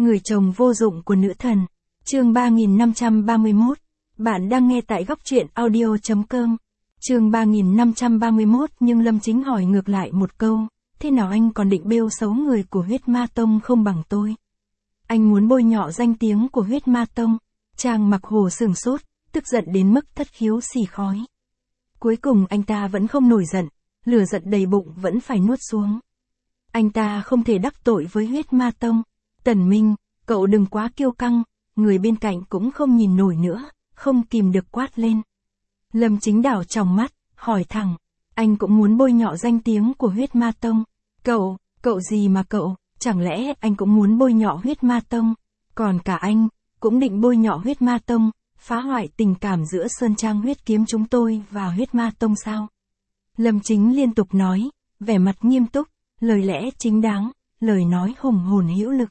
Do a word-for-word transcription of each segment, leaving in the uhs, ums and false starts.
Người chồng vô dụng của nữ thần. Chương ba nghìn năm trăm ba mươi mốt. Bạn đang nghe tại góc truyện audio chấm com. Chương ba nghìn năm trăm ba mươi mốt. Nhưng Lâm Chính hỏi ngược lại một câu, thế nào anh còn định bêu xấu người của huyết ma tông không bằng tôi? Anh muốn bôi nhọ danh tiếng của huyết ma tông. Trang Mặc Hồ sửng sốt, tức giận đến mức thất khiếu xì khói. Cuối cùng anh ta vẫn không nổi giận, lửa giận đầy bụng vẫn phải nuốt xuống. Anh ta không thể đắc tội với huyết ma tông. Tần Minh, cậu đừng quá kiêu căng, người bên cạnh cũng không nhìn nổi nữa, không kìm được quát lên. Lâm Chính đảo tròng mắt, hỏi thẳng, anh cũng muốn bôi nhọ danh tiếng của huyết ma tông. Cậu, cậu gì mà cậu, chẳng lẽ anh cũng muốn bôi nhọ huyết ma tông? Còn cả anh, cũng định bôi nhọ huyết ma tông, phá hoại tình cảm giữa Sơn Trang huyết kiếm chúng tôi và huyết ma tông sao? Lâm Chính liên tục nói, vẻ mặt nghiêm túc, lời lẽ chính đáng, lời nói hùng hồn hữu lực.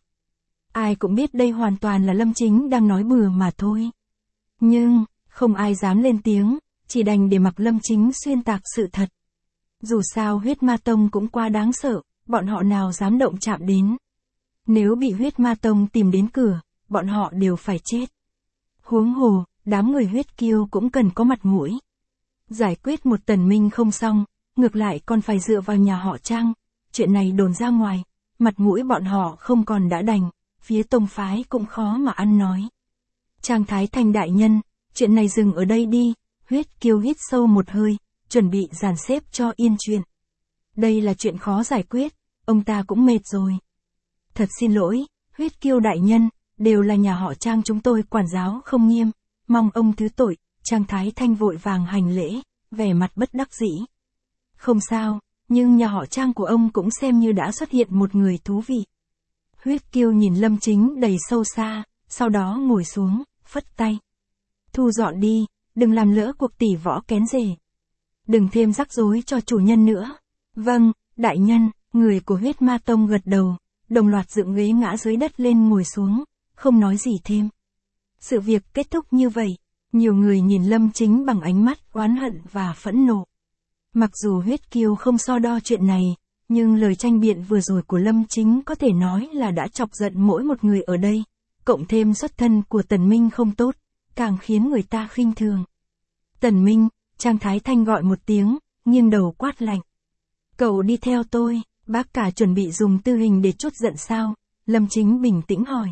Ai cũng biết đây hoàn toàn là Lâm Chính đang nói bừa mà thôi. Nhưng, không ai dám lên tiếng, chỉ đành để mặc Lâm Chính xuyên tạc sự thật. Dù sao huyết ma tông cũng quá đáng sợ, bọn họ nào dám động chạm đến. Nếu bị huyết ma tông tìm đến cửa, bọn họ đều phải chết. Huống hồ, đám người huyết kiêu cũng cần có mặt mũi. Giải quyết một Tần Minh không xong, ngược lại còn phải dựa vào nhà họ Trang. Chuyện này đồn ra ngoài, mặt mũi bọn họ không còn đã đành, phía tông phái cũng khó mà ăn nói. Trang Thái Thanh đại nhân, chuyện này dừng ở đây đi. Huyết kiêu hít sâu một hơi, chuẩn bị dàn xếp cho yên chuyện. Đây là chuyện khó giải quyết, ông ta cũng mệt rồi. Thật xin lỗi, huyết kiêu đại nhân, đều là nhà họ Trang chúng tôi quản giáo không nghiêm, mong ông thứ tội. Trang Thái Thanh vội vàng hành lễ, vẻ mặt bất đắc dĩ. Không sao, nhưng nhà họ Trang của ông cũng xem như đã xuất hiện một người thú vị. Huyết kiêu nhìn Lâm Chính đầy sâu xa, sau đó ngồi xuống, phất tay. Thu dọn đi, đừng làm lỡ cuộc tỷ võ kén rể. Đừng thêm rắc rối cho chủ nhân nữa. Vâng, đại nhân, người của huyết ma tông gật đầu, đồng loạt dựng ghế ngã dưới đất lên ngồi xuống, không nói gì thêm. Sự việc kết thúc như vậy, nhiều người nhìn Lâm Chính bằng ánh mắt oán hận và phẫn nộ. Mặc dù huyết kiêu không so đo chuyện này, nhưng lời tranh biện vừa rồi của Lâm Chính có thể nói là đã chọc giận mỗi một người ở đây, cộng thêm xuất thân của Tần Minh không tốt, càng khiến người ta khinh thường. Tần Minh, Trang Thái Thanh gọi một tiếng, nghiêng đầu quát lạnh. Cậu đi theo tôi, bác cả chuẩn bị dùng tư hình để trút giận sao? Lâm Chính bình tĩnh hỏi.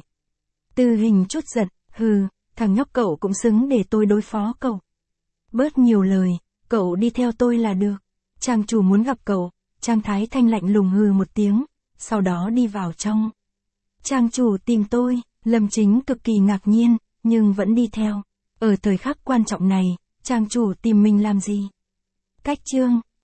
Tư hình trút giận, hừ, thằng nhóc cậu cũng xứng để tôi đối phó cậu. Bớt nhiều lời, cậu đi theo tôi là được. Trang chủ muốn gặp cậu. Trang Thái Thanh lạnh lùng hừ một tiếng, sau đó đi vào trong. Trang chủ tìm tôi, Lâm Chính cực kỳ ngạc nhiên, nhưng vẫn đi theo. Ở thời khắc quan trọng này, trang chủ tìm mình làm gì? Cách chương.